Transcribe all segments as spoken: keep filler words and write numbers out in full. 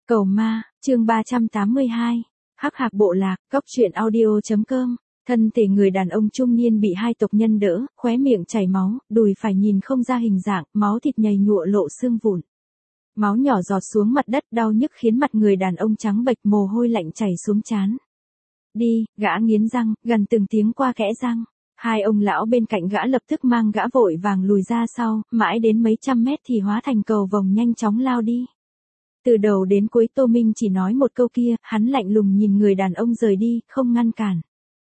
Cầu ma, chương ba trăm tám mươi hai. Hắc Hạc bộ lạc, cốc truyện audio chấm com. Thân thể người đàn ông trung niên bị hai tộc nhân đỡ, khóe miệng chảy máu, đùi phải nhìn không ra hình dạng, máu thịt nhầy nhụa lộ xương vụn. Máu nhỏ giọt xuống mặt đất, đau nhức khiến mặt người đàn ông trắng bệch, mồ hôi lạnh chảy xuống trán. Đi, gã nghiến răng, gần từng tiếng qua kẽ răng. Hai ông lão bên cạnh gã lập tức mang gã vội vàng lùi ra sau, mãi đến mấy trăm mét thì hóa thành cầu vồng nhanh chóng lao đi. Từ đầu đến cuối Tô Minh chỉ nói một câu kia, hắn lạnh lùng nhìn người đàn ông rời đi, không ngăn cản.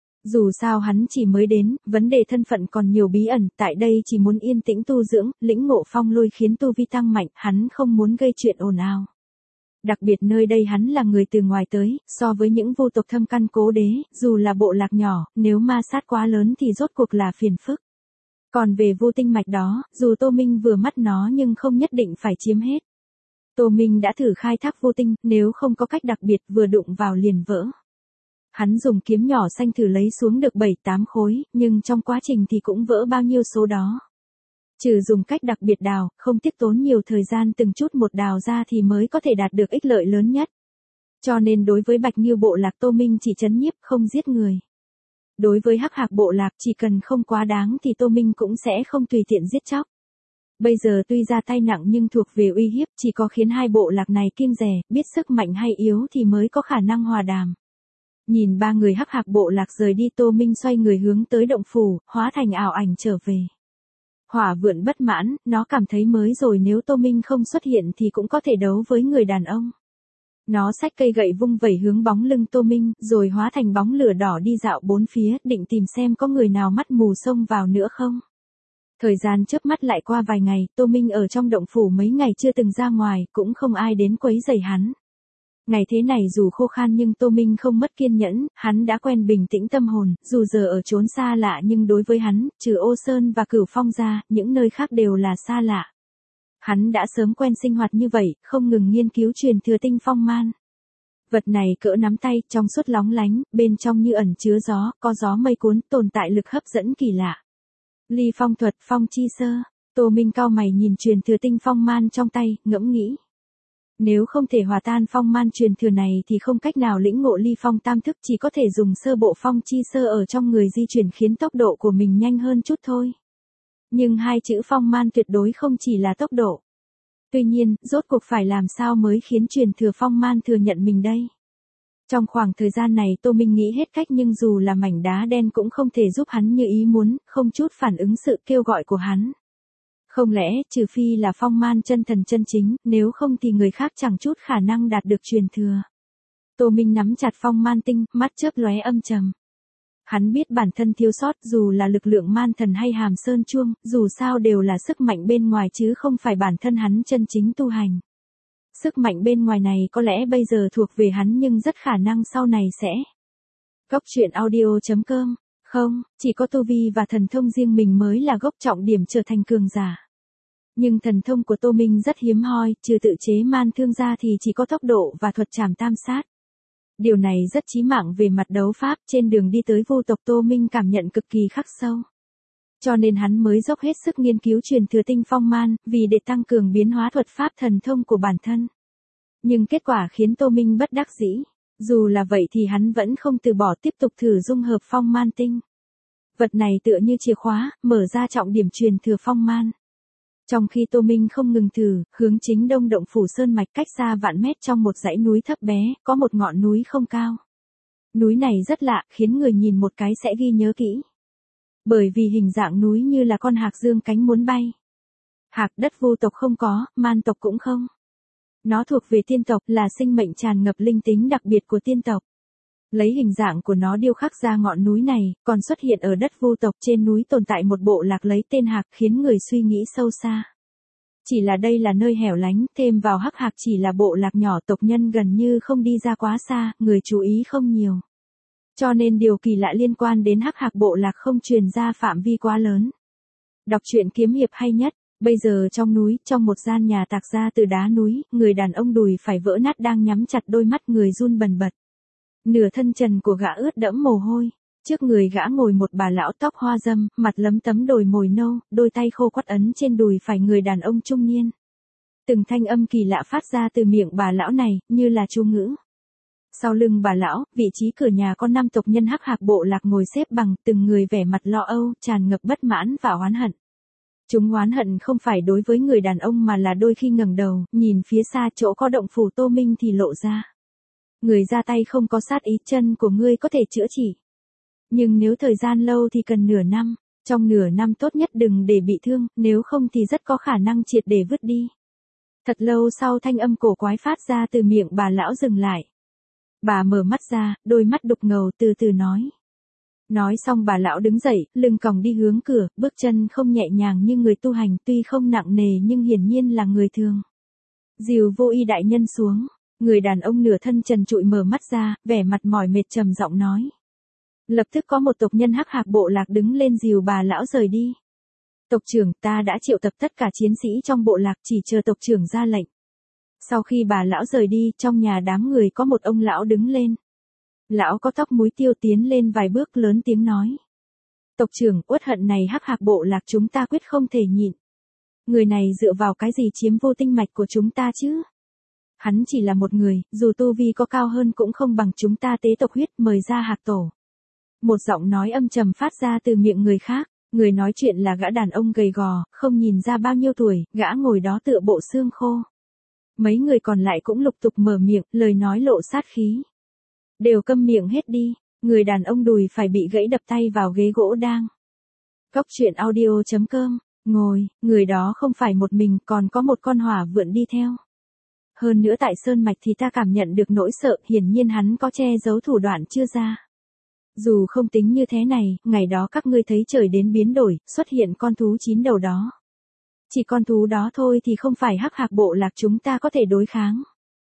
Dù sao hắn chỉ mới đến, vấn đề thân phận còn nhiều bí ẩn, tại đây chỉ muốn yên tĩnh tu dưỡng, lĩnh ngộ phong lôi khiến tu vi tăng mạnh, hắn không muốn gây chuyện ồn ào. Đặc biệt nơi đây hắn là người từ ngoài tới, so với những vô tộc thâm căn cố đế, dù là bộ lạc nhỏ, nếu ma sát quá lớn thì rốt cuộc là phiền phức. Còn về vô tinh mạch đó, dù Tô Minh vừa mắt nó nhưng không nhất định phải chiếm hết. Tô Minh đã thử khai thác vô tinh, nếu không có cách đặc biệt vừa đụng vào liền vỡ. Hắn dùng kiếm nhỏ xanh thử lấy xuống được bảy tám khối, nhưng trong quá trình thì cũng vỡ bao nhiêu số đó. Trừ dùng cách đặc biệt đào, không tiếc tốn nhiều thời gian từng chút một đào ra thì mới có thể đạt được ích lợi lớn nhất. Cho nên đối với Bạch Nghiêu bộ lạc Tô Minh chỉ trấn nhiếp không giết người. Đối với Hắc Hạc bộ lạc chỉ cần không quá đáng thì Tô Minh cũng sẽ không tùy tiện giết chóc. Bây giờ tuy ra tay nặng nhưng thuộc về uy hiếp, chỉ có khiến hai bộ lạc này kiêng dè, biết sức mạnh hay yếu thì mới có khả năng hòa đàm. Nhìn ba người Hắc Hạc bộ lạc rời đi, Tô Minh xoay người hướng tới động phủ, hóa thành ảo ảnh trở về. Hỏa Vượn bất mãn, nó cảm thấy mới rồi nếu Tô Minh không xuất hiện thì cũng có thể đấu với người đàn ông. Nó xách cây gậy vung vẩy hướng bóng lưng Tô Minh, rồi hóa thành bóng lửa đỏ đi dạo bốn phía, định tìm xem có người nào mắt mù xông vào nữa không. Thời gian chớp mắt lại qua vài ngày, Tô Minh ở trong động phủ mấy ngày chưa từng ra ngoài, cũng không ai đến quấy rầy hắn. Ngày thế này dù khô khan nhưng Tô Minh không mất kiên nhẫn, hắn đã quen bình tĩnh tâm hồn, dù giờ ở chốn xa lạ nhưng đối với hắn, trừ Ô Sơn và Cửu Phong ra, những nơi khác đều là xa lạ. Hắn đã sớm quen sinh hoạt như vậy, không ngừng nghiên cứu truyền thừa tinh phong man. Vật này cỡ nắm tay, trong suốt lóng lánh, bên trong như ẩn chứa gió, có gió mây cuốn, tồn tại lực hấp dẫn kỳ lạ. Ly phong thuật, phong chi sơ. Tô Minh cau mày nhìn truyền thừa tinh phong man trong tay, ngẫm nghĩ. Nếu không thể hòa tan phong man truyền thừa này thì không cách nào lĩnh ngộ ly phong tam thức, chỉ có thể dùng sơ bộ phong chi sơ ở trong người di chuyển khiến tốc độ của mình nhanh hơn chút thôi. Nhưng hai chữ phong man tuyệt đối không chỉ là tốc độ. Tuy nhiên, rốt cuộc phải làm sao mới khiến truyền thừa phong man thừa nhận mình đây? Trong khoảng thời gian này Tô Minh nghĩ hết cách nhưng dù là mảnh đá đen cũng không thể giúp hắn như ý muốn, không chút phản ứng sự kêu gọi của hắn. Không lẽ, trừ phi là phong man chân thần chân chính, nếu không thì người khác chẳng chút khả năng đạt được truyền thừa. Tô Minh nắm chặt phong man tinh, mắt chớp lóe âm trầm. Hắn biết bản thân thiếu sót, dù là lực lượng man thần hay hàm sơn chuông, dù sao đều là sức mạnh bên ngoài chứ không phải bản thân hắn chân chính tu hành. Sức mạnh bên ngoài này có lẽ bây giờ thuộc về hắn nhưng rất khả năng sau này sẽ. Cốc truyện audio chấm com. Không, chỉ có tu vi và thần thông riêng mình mới là gốc trọng điểm trở thành cường giả. Nhưng thần thông của Tô Minh rất hiếm hoi, trừ tự chế man thương ra thì chỉ có tốc độ và thuật trảm tam sát. Điều này rất chí mạng về mặt đấu pháp, trên đường đi tới vô tộc Tô Minh cảm nhận cực kỳ khắc sâu. Cho nên hắn mới dốc hết sức nghiên cứu truyền thừa tinh phong man, vì để tăng cường biến hóa thuật pháp thần thông của bản thân. Nhưng kết quả khiến Tô Minh bất đắc dĩ. Dù là vậy thì hắn vẫn không từ bỏ tiếp tục thử dung hợp phong man tinh. Vật này tựa như chìa khóa, mở ra trọng điểm truyền thừa phong man. Trong khi Tô Minh không ngừng thử, hướng chính đông động phủ sơn mạch cách xa vạn mét trong một dãy núi thấp bé, có một ngọn núi không cao. Núi này rất lạ, khiến người nhìn một cái sẽ ghi nhớ kỹ. Bởi vì hình dạng núi như là con hạc dương cánh muốn bay. Hạc đất vô tộc không có, man tộc cũng không. Nó thuộc về tiên tộc, là sinh mệnh tràn ngập linh tính đặc biệt của tiên tộc. Lấy hình dạng của nó điêu khắc ra ngọn núi này, còn xuất hiện ở đất vô tộc, trên núi tồn tại một bộ lạc lấy tên Hạc khiến người suy nghĩ sâu xa. Chỉ là đây là nơi hẻo lánh, thêm vào Hắc Hạc chỉ là bộ lạc nhỏ, tộc nhân gần như không đi ra quá xa, người chú ý không nhiều. Cho nên điều kỳ lạ liên quan đến Hắc Hạc bộ lạc không truyền ra phạm vi quá lớn. Đọc truyện kiếm hiệp hay nhất. Bây giờ trong núi, trong một gian nhà tạc ra từ đá núi, người đàn ông đùi phải vỡ nát đang nhắm chặt đôi mắt, người run bần bật. Nửa thân trần của gã ướt đẫm mồ hôi. Trước người gã ngồi một bà lão tóc hoa râm, mặt lấm tấm đồi mồi nâu, đôi tay khô quắt ấn trên đùi phải người đàn ông trung niên. Từng thanh âm kỳ lạ phát ra từ miệng bà lão này, như là chú ngữ. Sau lưng bà lão, vị trí cửa nhà có năm tộc nhân hắc hạc bộ lạc ngồi xếp bằng, từng người vẻ mặt lo âu, tràn ngập bất mãn và oán hận. Chúng oán hận không phải đối với người đàn ông mà là đôi khi ngẩng đầu, nhìn phía xa chỗ có động phủ Tô Minh thì lộ ra. Người ra tay không có sát ý, chân của ngươi có thể chữa trị. Nhưng nếu thời gian lâu thì cần nửa năm, trong nửa năm tốt nhất đừng để bị thương, nếu không thì rất có khả năng triệt để vứt đi. Thật lâu sau thanh âm cổ quái phát ra từ miệng bà lão dừng lại. Bà mở mắt ra, đôi mắt đục ngầu từ từ nói. Nói xong bà lão đứng dậy, lưng còng đi hướng cửa, bước chân không nhẹ nhàng như người tu hành, tuy không nặng nề nhưng hiển nhiên là người thường. Dìu vô y đại nhân xuống, người đàn ông nửa thân trần trụi mở mắt ra, vẻ mặt mỏi mệt trầm giọng nói. Lập tức có một tộc nhân hắc hạc bộ lạc đứng lên dìu bà lão rời đi. Tộc trưởng, ta đã triệu tập tất cả chiến sĩ trong bộ lạc, chỉ chờ tộc trưởng ra lệnh. Sau khi bà lão rời đi, trong nhà đám người có một ông lão đứng lên. Lão có tóc múi tiêu tiến lên vài bước lớn tiếng nói. Tộc trưởng, uất hận này hắc hạc bộ lạc chúng ta quyết không thể nhịn. Người này dựa vào cái gì chiếm vô tinh mạch của chúng ta chứ? Hắn chỉ là một người, dù tu vi có cao hơn cũng không bằng chúng ta tế tộc huyết, mời ra hạc tổ. Một giọng nói âm trầm phát ra từ miệng người khác, người nói chuyện là gã đàn ông gầy gò, không nhìn ra bao nhiêu tuổi, gã ngồi đó tựa bộ xương khô. Mấy người còn lại cũng lục tục mở miệng, lời nói lộ sát khí. Đều câm miệng hết đi, người đàn ông đùi phải bị gãy đập tay vào ghế gỗ đang. Cốc truyện audio chấm com, ngồi, người đó không phải một mình, còn có một con hỏa vượn đi theo. Hơn nữa tại Sơn Mạch thì ta cảm nhận được nỗi sợ, hiển nhiên hắn có che giấu thủ đoạn chưa ra. Dù không tính như thế này, ngày đó các ngươi thấy trời đến biến đổi, xuất hiện con thú chín đầu đó. Chỉ con thú đó thôi thì không phải hắc hạc bộ lạc chúng ta có thể đối kháng.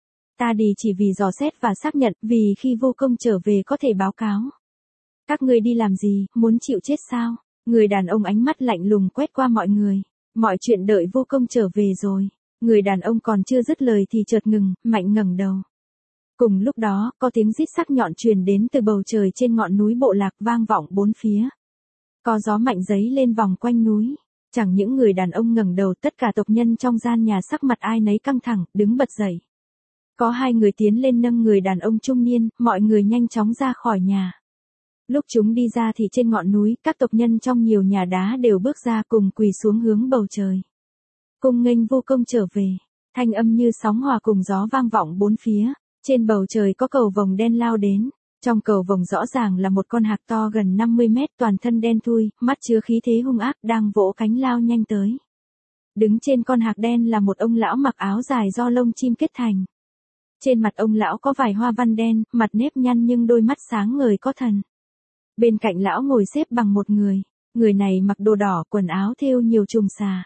Ta đi chỉ vì dò xét và xác nhận, vì khi vô công trở về có thể báo cáo. Các ngươi đi làm gì, muốn chịu chết sao? Người đàn ông ánh mắt lạnh lùng quét qua mọi người. Mọi chuyện đợi vô công trở về rồi. Người đàn ông còn chưa dứt lời thì chợt ngừng, mạnh ngẩng đầu. Cùng lúc đó, có tiếng rít sắc nhọn truyền đến từ bầu trời trên ngọn núi bộ lạc vang vọng bốn phía. Có gió mạnh giấy lên vòng quanh núi. Chẳng những người đàn ông ngẩng đầu, tất cả tộc nhân trong gian nhà sắc mặt ai nấy căng thẳng, đứng bật dậy. Có hai người tiến lên nâng người đàn ông trung niên, mọi người nhanh chóng ra khỏi nhà. Lúc chúng đi ra thì trên ngọn núi, các tộc nhân trong nhiều nhà đá đều bước ra cùng quỳ xuống hướng bầu trời. Cung nghênh vô công trở về, thanh âm như sóng hòa cùng gió vang vọng bốn phía. Trên bầu trời có cầu vồng đen lao đến. Trong cầu vồng rõ ràng là một con hạc to gần năm mươi mét, toàn thân đen thui, mắt chứa khí thế hung ác, đang vỗ cánh lao nhanh tới. Đứng trên con hạc đen là một ông lão mặc áo dài do lông chim kết thành. Trên mặt ông lão có vài hoa văn đen, mặt nếp nhăn nhưng đôi mắt sáng ngời có thần. Bên cạnh lão ngồi xếp bằng một người. Người này mặc đồ đỏ, quần áo thêu nhiều chùm xà.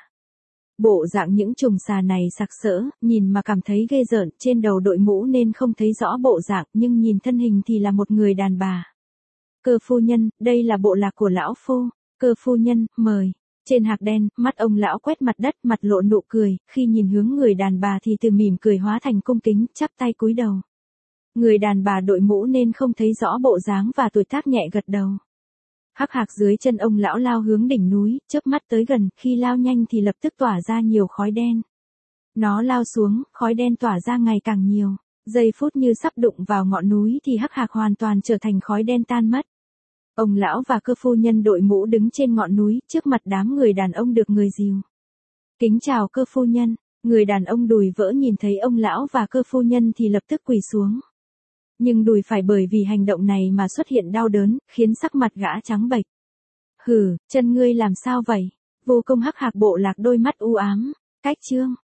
Bộ dạng những chùm xà này sặc sỡ, nhìn mà cảm thấy ghê rợn, trên đầu đội mũ nên không thấy rõ bộ dạng, nhưng nhìn thân hình thì là một người đàn bà. Cơ phu nhân, đây là bộ lạc của lão phu. Cơ phu nhân, mời. Trên hạc đen, mắt ông lão quét mặt đất, mặt lộ nụ cười, khi nhìn hướng người đàn bà thì từ mỉm cười hóa thành cung kính, chắp tay cúi đầu. Người đàn bà đội mũ nên không thấy rõ bộ dáng và tuổi tác, nhẹ gật đầu. Hắc hạc dưới chân ông lão lao hướng đỉnh núi, chớp mắt tới gần, khi lao nhanh thì lập tức tỏa ra nhiều khói đen. Nó lao xuống, khói đen tỏa ra ngày càng nhiều. Giây phút như sắp đụng vào ngọn núi thì hắc hạc hoàn toàn trở thành khói đen tan mất. Ông lão và cơ phu nhân đội mũ đứng trên ngọn núi, trước mặt đám người đàn ông được người dìu. Kính chào cơ phu nhân, người đàn ông đùi vỡ nhìn thấy ông lão và cơ phu nhân thì lập tức quỳ xuống. Nhưng đùi phải bởi vì hành động này mà xuất hiện đau đớn, khiến sắc mặt gã trắng bệch. Hừ, chân ngươi làm sao vậy? Vô công hắc hạc bộ lạc đôi mắt u ám. Cách chương.